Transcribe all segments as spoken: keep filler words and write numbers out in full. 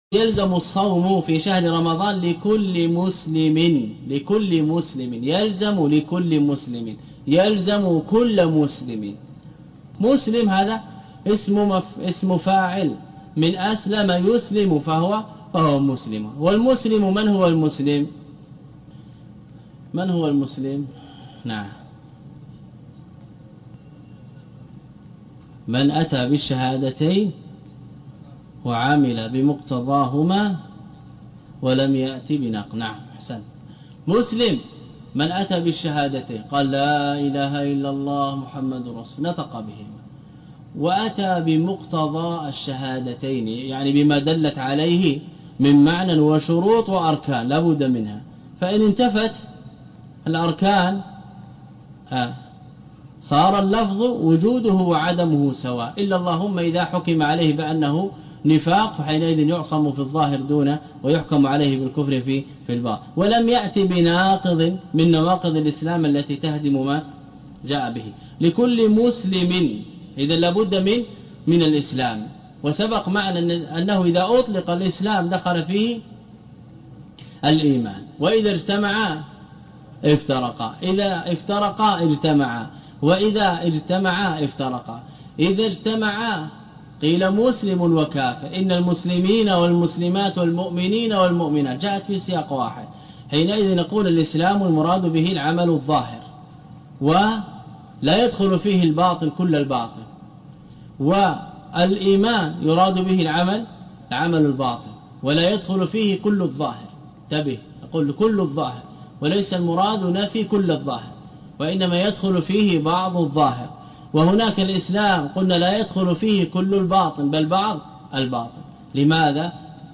يلزم الصوم في شهر رمضان لكل مسلم لكل مسلم يلزم لكل مسلم يلزم كل مسلم. مسلم هذا اسم مف... اسم فاعل من أسلم يسلم فهو فهو مسلم. والمسلم من هو المسلم؟ من هو المسلم؟ نعم، من أتى بالشهادتين وعمل بمقتضاهما ولم يأتي بنقض. نعم حسن. مسلم من أتى بالشهادتين قال لا إله إلا الله محمد رسول نطق بهما وأتى بمقتضى الشهادتين، يعني بما دلت عليه من معنى وشروط وأركان لا بد منها. فإن انتفت الأركان ها صار اللفظ وجوده وعدمه سواء، إلا اللهم إذا حكم عليه بأنه نفاق فحينئذ يعصم في الظاهر دون ويحكم عليه بالكفر في في الباطن. ولم يأتي بناقض من نواقض الإسلام التي تهدم ما جاء به. لكل مسلم إذا لابد من من الإسلام. وسبق معنا أنه إذا أطلق الإسلام دخل فيه الإيمان، وإذا اجتمعا افترقا، إذا افترقا اجتمعا، وإذا اجتمعا افترقا. إذا اجتمعا قيل مسلم وكافر، إن المسلمين والمسلمات والمؤمنين والمؤمنات جاءت في سياق واحد. حينئذ نقول الإسلام المراد به العمل الظاهر ولا يدخل فيه الباطن كل الباطن، والإيمان يراد به العمل العمل الباطن ولا يدخل فيه كل الظاهر. انتبه، نقول كل الظاهر وليس المراد نفي كل الظاهر، وإنما يدخل فيه بعض الظاهر. وهناك الإسلام قلنا لا يدخل فيه كل الباطن بل بعض الباطن. لماذا؟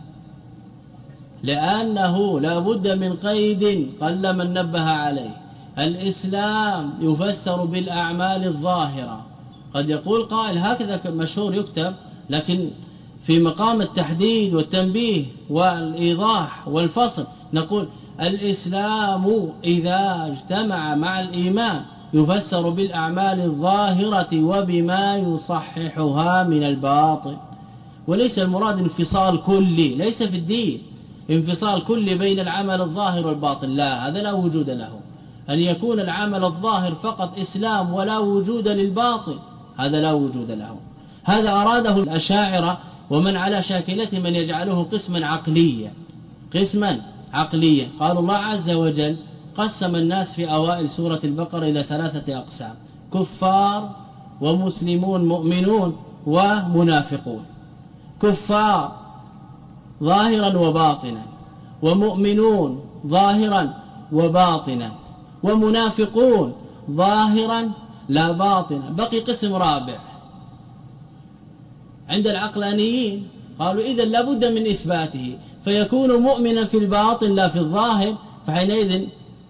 لأنه لا بد من قيد قل من نبه عليه. الإسلام يفسر بالأعمال الظاهرة. قد يقول قائل هكذا مشهور يكتب، لكن في مقام التحديد والتنبيه والإيضاح والفصل نقول الإسلام إذا اجتمع مع الإيمان يفسر بالأعمال الظاهرة وبما يصححها من الباطن. وليس المراد انفصال كلي، ليس في الدين انفصال كلي بين العمل الظاهر والباطن، لا، هذا لا وجود له. أن يكون العمل الظاهر فقط إسلام ولا وجود للباطن، هذا لا وجود له. هذا أراده الأشاعرة ومن على شاكلته من يجعله قسما عقليا قسما عقليا. قال الله عز وجل قسم الناس في أوائل سورة البقرة إلى ثلاثة أقسام: كفار ومسلمون مؤمنون ومنافقون. كفار ظاهرا وباطنا، ومؤمنون ظاهرا وباطنا، ومنافقون ظاهرا لا باطنا. بقي قسم رابع عند العقلانيين، قالوا إذن لابد من إثباته فيكون مؤمنا في الباطن لا في الظاهر، فحينئذ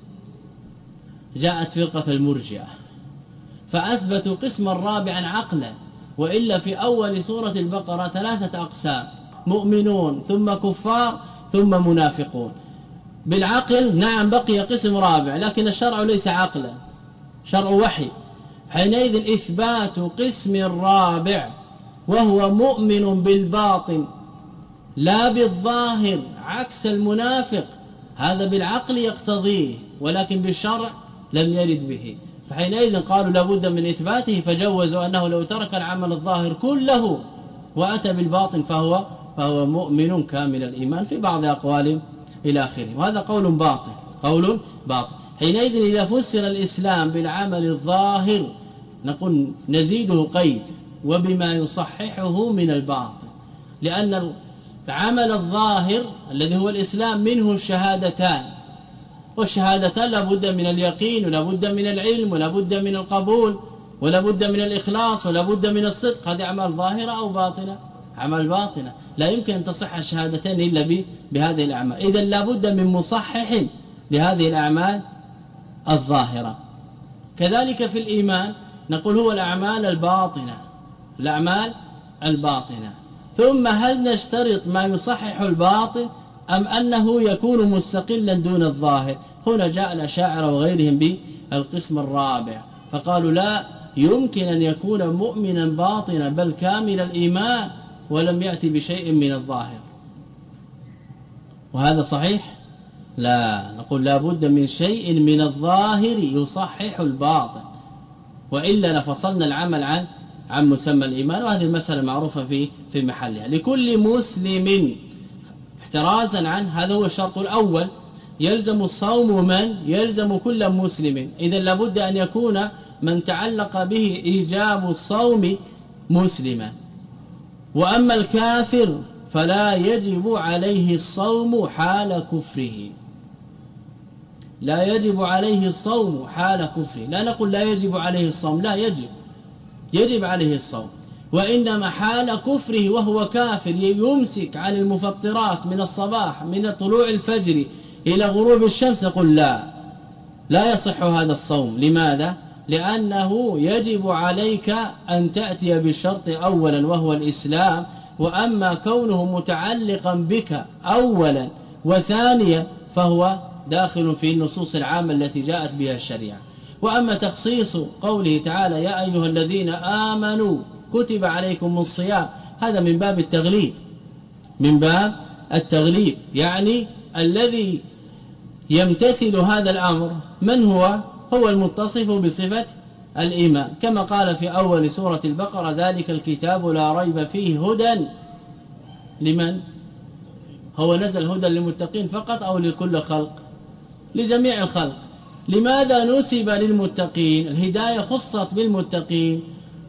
جاءت فرقة المرجئة فأثبتوا قسما رابعا عقلا. وإلا في أول سورة البقرة ثلاثة أقسام: مؤمنون ثم كفار ثم منافقون. بالعقل نعم بقي قسم رابع، لكن الشرع ليس عقلا، شرع وحي. حينئذ إثبات قسم رابع وهو مؤمن بالباطن لا بالظاهر عكس المنافق، هذا بالعقل يقتضيه ولكن بالشرع لم يرد به. فحينئذ قالوا لابد من إثباته، فجوزوا أنه لو ترك العمل الظاهر كله وأتى بالباطن فهو فهو مؤمن كامل الإيمان في بعض أقوالهم إلى آخره. وهذا قول باطل قول باطل. حينئذ إذا فسر الإسلام بالعمل الظاهر نقول نزيده قيد وبما يصححه من الباطل، لأن العمل الظاهر الذي هو الإسلام منه الشهادتان، والشهادتان لابد من اليقين ولابد من العلم ولابد من القبول ولابد من الإخلاص ولابد من الصدق. هذه أعمال ظاهرة أو باطنة؟ أعمال باطنة. لا يمكن أن تصح الشهادتين إلا بهذه الأعمال. إذن لابد من مصحح لهذه الأعمال الظاهرة. كذلك في الإيمان نقول هو الأعمال الباطنة الأعمال الباطنة. ثم هل نشترط ما يصحح الباطن أم أنه يكون مستقلا دون الظاهر؟ هنا جاء الأشاعرة وغيرهم بالقسم الرابع، فقالوا لا يمكن أن يكون مؤمنا باطنا بل كامل الإيمان ولم يأتي بشيء من الظاهر. وهذا صحيح؟ لا، نقول لا بد من شيء من الظاهر يصحح الباطن، وإلا لفصلنا العمل عن عن مسمى الإيمان. وهذه المسألة معروفة في في محلها. لكل مسلم احترازا عنه، هذا هو الشرط الأول. يلزم الصوم من؟ يلزم كل مسلم. إذن لابد أن يكون من تعلق به إيجاب الصوم مسلما. وأما الكافر فلا يجب عليه الصوم حال كفره، لا يجب عليه الصوم حال كفره. لا نقول لا يجب عليه الصوم، لا، يجب يجب عليه الصوم، وإنما حال كفره وهو كافر يمسك عن المفطرات من الصباح من طلوع الفجر إلى غروب الشمس، يقول لا لا يصح هذا الصوم. لماذا؟ لأنه يجب عليك أن تأتي بالشرط أولا وهو الإسلام، وأما كونه متعلقا بك أولا وثانيا فهو داخل في النصوص العامة التي جاءت بها الشريعة. وأما تخصيص قوله تعالى يا أيها الذين آمنوا كتب عليكم الصيام، هذا من باب التغليب، من باب التغليب، يعني الذي يمتثل هذا الأمر من هو؟ هو المتصف بصفة الإيمان، كما قال في أول سورة البقرة ذلك الكتاب لا ريب فيه هدى لمن؟ هو نزل هدى للمتقين فقط أو لكل خلق؟ لجميع الخلق. لماذا نسب للمتقين؟ الهداية خصت بالمتقين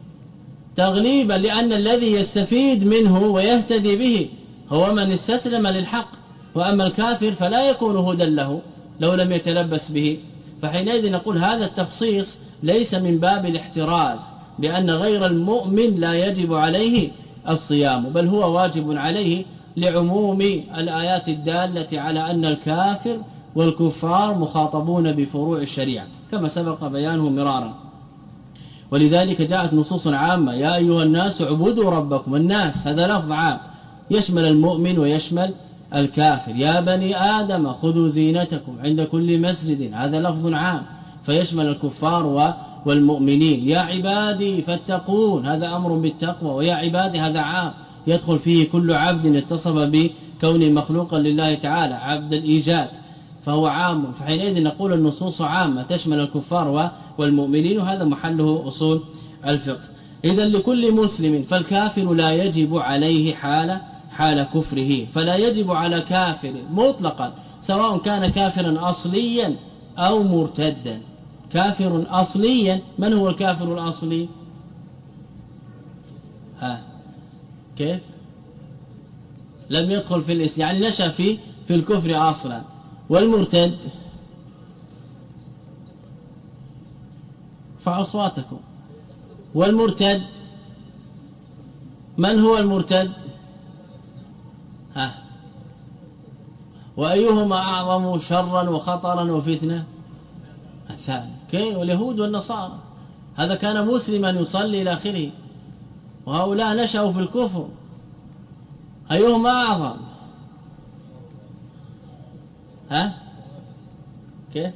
تغليبا، لأن الذي يستفيد منه ويهتدي به هو من استسلم للحق، وأما الكافر فلا يكون هدى له لو لم يتلبس به. فحينئذ نقول هذا التخصيص ليس من باب الاحتراز بأن غير المؤمن لا يجب عليه الصيام، بل هو واجب عليه لعموم الآيات الدالة على أن الكافر والكفار مخاطبون بفروع الشريعة كما سبق بيانه مرارا. ولذلك جاءت نصوص عامة يا أيها الناس اعبدوا ربكم. الناس هذا لفظ عام يشمل المؤمن ويشمل الكافر. يا بني آدم خذوا زينتكم عند كل مسجد، هذا لفظ عام فيشمل الكفار والمؤمنين. يا عبادي فاتقون، هذا أمر بالتقوى. ويا عبادي هذا عام يدخل فيه كل عبد اتصف بكونه مخلوقا لله تعالى عبد الإيجاد، فهو عام. فحينئذ نقول النصوص عامة تشمل الكفار والمؤمنين، وهذا محله أصول الفقه. إذن لكل مسلم، فالكافر لا يجب عليه حال حال كفره، فلا يجب على كافر مطلقا سواء كان كافرا أصليا أو مرتدا. كافر أصليا، من هو الكافر الأصلي؟ ها كيف؟ لم يدخل في الإسلام، يعني نشأ في في الكفر أصلا. والمرتد فأصواتكم. والمرتد من هو المرتد؟ ها وأيهما أعظم شرا وخطرا وفتنة؟ الثاني. كي واليهود والنصارى، هذا كان مسلما يصلي إلى آخره، وهؤلاء نشأوا في الكفر. أيهما أعظم؟ ها كيف؟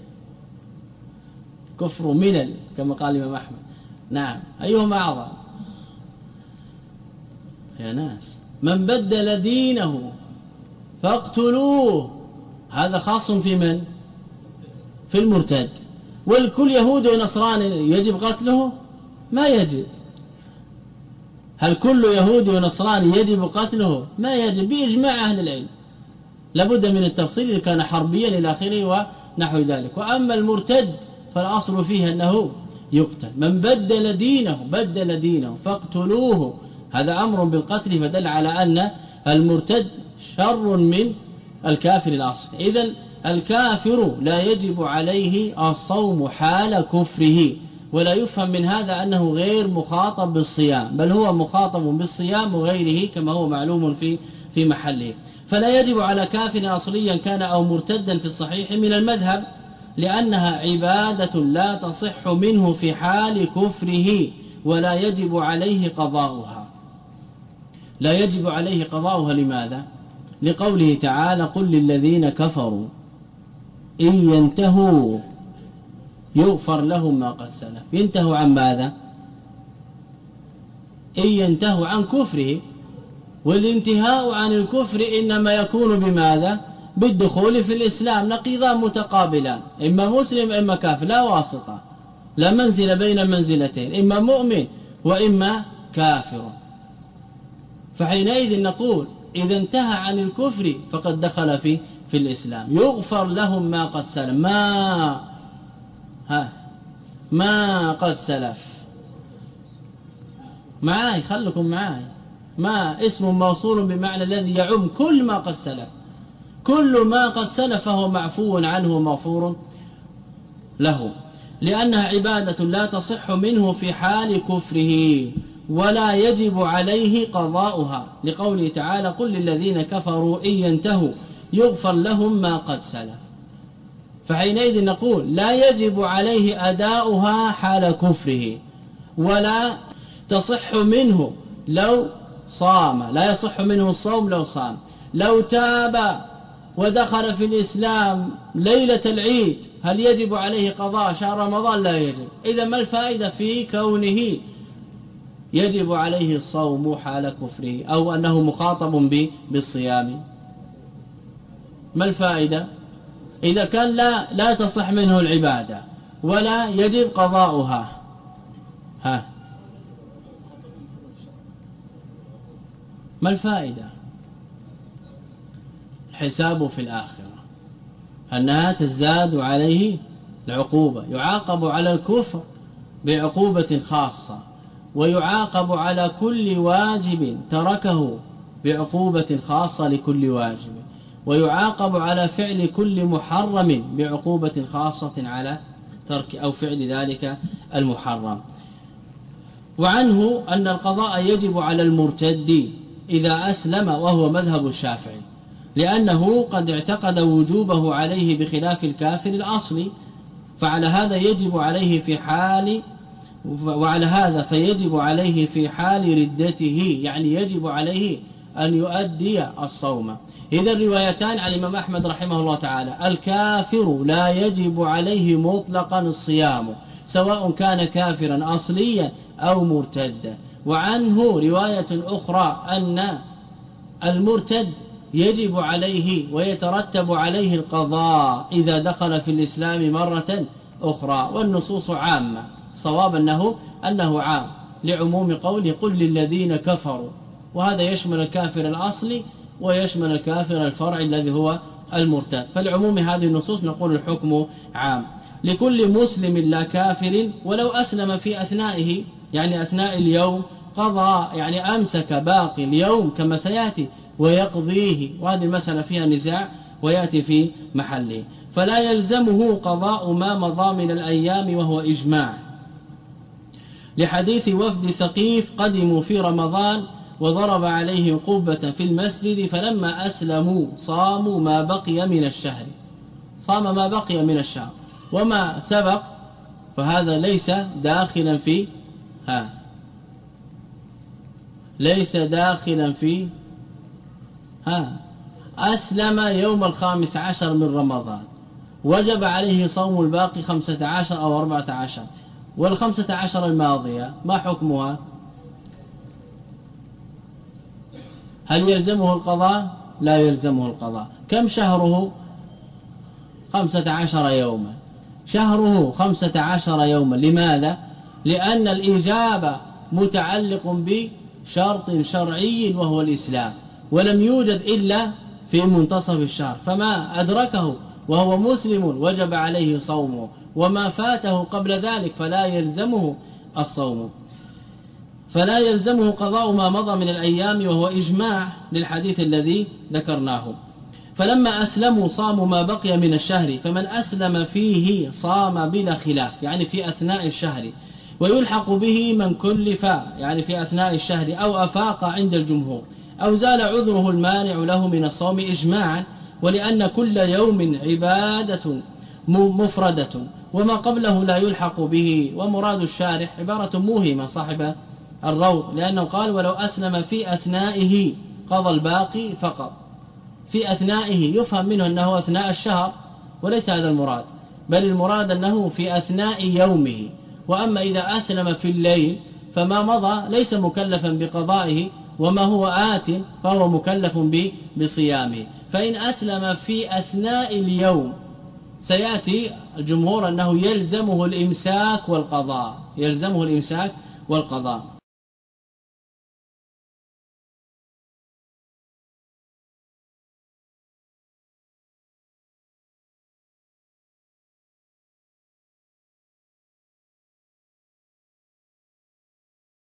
كفر ملل كما قال الإمام أحمد. نعم، أيهما أعظم؟ يا ناس من بدل دينه فاقتلوه، هذا خاص في من؟ في المرتد. والكل يهودي ونصراني يجب قتله؟ ما يجب. هل كل يهودي ونصراني يجب قتله؟ ما يجب بإجماع أهل العلم، لابد من التفصيل إذا كان حربيا إلى آخره ونحو ذلك. وأما المرتد فالأصل فيه أنه يقتل. من بدل دينه بدل دينه فاقتلوه، هذا أمر بالقتل، فدل على أن المرتد شر من الكافر الأصل. إذن الكافر لا يجب عليه الصوم حال كفره، ولا يفهم من هذا أنه غير مخاطب بالصيام، بل هو مخاطب بالصيام وغيره كما هو معلوم في في محله. فلا يجب على كافر أصليا كان أو مرتدا في الصحيح من المذهب، لأنها عبادة لا تصح منه في حال كفره، ولا يجب عليه قضاؤها. لا يجب عليه قضاؤها. لماذا؟ لقوله تعالى قل للذين كفروا إن ينتهوا يغفر لهم ما قد سلف. ينتهوا عن ماذا؟ إن ينتهوا عن كفره، والانتهاء عن الكفر إنما يكون بماذا؟ بالدخول في الإسلام، نقيضان متقابلان، إما مسلم إما كافر، لا واسطة، لا منزل بين المنزلتين، إما مؤمن وإما كافر. فحينئذ نقول إذا انتهى عن الكفر فقد دخل في في الإسلام، يغفر لهم ما قد سلف، ما ها ما قد سلف، معاي خلكم معاي، ما اسم موصول بمعنى الذي يعم كل ما قد سلف، كل ما قد سلف فهو معفو عنه ومغفور له، لأنها عبادة لا تصح منه في حال كفره ولا يجب عليه قضاؤها، لقوله تعالى قل للذين كفروا إن ينتهوا يغفر لهم ما قد سلف. فحينئذ نقول لا يجب عليه أداؤها حال كفره، ولا تصح منه لو صام، لا يصح منه الصوم لو صام، لو تاب ودخل في الإسلام ليلة العيد هل يجب عليه قضاء شهر رمضان؟ لا يجب. إذا ما الفائدة في كونه يجب عليه الصوم حال كفره أو أنه مخاطب بالصيام؟ ما الفائدة إذا كان لا لا تصح منه العبادة ولا يجب قضاؤها؟ ها ما الفائدة؟ الحساب في الآخرة أنها تزداد عليه العقوبة، يعاقب على الكفر بعقوبة خاصة، ويعاقب على كل واجب تركه بعقوبة خاصة لكل واجب، ويعاقب على فعل كل محرم بعقوبة خاصة على ترك أو فعل ذلك المحرم. وعنه أن القضاء يجب على المرتد إذا أسلم، وهو مذهب الشافعي، لأنه قد اعتقد وجوبه عليه بخلاف الكافر الأصلي، فعلى هذا يجب عليه في حال وعلى هذا فيجب عليه في حال ردته، يعني يجب عليه أن يؤدي الصوم. إذا الروايتان عن الإمام أحمد رحمه الله تعالى: الكافر لا يجب عليه مطلقا الصيام سواء كان كافرا أصليا أو مرتدا. وعنه رواية أخرى أن المرتد يجب عليه ويترتب عليه القضاء إذا دخل في الإسلام مرة أخرى، والنصوص عامة، صواب أنه أنه عام لعموم قوله قل للذين كفروا، وهذا يشمل الكافر الأصلي ويشمل الكافر الفرعي الذي هو المرتد. فالعموم هذه النصوص نقول الحكم عام لكل مسلم لا كافر ولو أسلم في أثنائه، يعني أثناء اليوم قضى، يعني أمسك باقي اليوم كما سيأتي ويقضيه، وهذه المسألة فيها نزاع ويأتي في محله. فلا يلزمه قضاء ما مضى من الأيام وهو إجماع، لحديث وفد ثقيف قدموا في رمضان وضرب عليهم قبة في المسجد فلما أسلموا صاموا ما بقي من الشهر، صام ما بقي من الشهر، وما سبق فهذا ليس داخلا في ها ليس داخلا في ها أسلم يوم الخامس عشر من رمضان، وجب عليه صوم الباقي خمسة عشر أو أربعة عشر، والخمسة عشر الماضية ما حكمها؟ هل يلزمه القضاء؟ لا يلزمه القضاء. كم شهره؟ خمسة عشر يوما، شهره خمسة عشر يوما. لماذا؟ لأن الإجابة متعلق بشرط شرعي وهو الإسلام، ولم يوجد إلا في منتصف الشهر، فما أدركه وهو مسلم وجب عليه صومه، وما فاته قبل ذلك فلا يلزمه الصوم، فلا يلزمه قضاء ما مضى من الأيام وهو إجماع للحديث الذي ذكرناه. فلما أسلموا صاموا ما بقي من الشهر، فمن أسلم فيه صام بلا خلاف، يعني في أثناء الشهر، ويلحق به من كلف، يعني في أثناء الشهر، أو أفاق عند الجمهور، أو زال عذره المانع له من الصوم إجماعا، ولأن كل يوم عبادة مفردة وما قبله لا يلحق به. ومراد الشارح عبارة موهمة صاحب الروض، لأنه قال ولو أسلم في أثنائه قضى الباقي فقط. في أثنائه يفهم منه أنه أثناء الشهر، وليس هذا المراد، بل المراد أنه في أثناء يومه. وأما إذا أسلم في الليل فما مضى ليس مكلفا بقضائه، وما هو آت فهو مكلف بصيامه. فإن أسلم في أثناء اليوم سيأتي الجمهور أنه يلزمه الإمساك والقضاء، يلزمه الإمساك والقضاء.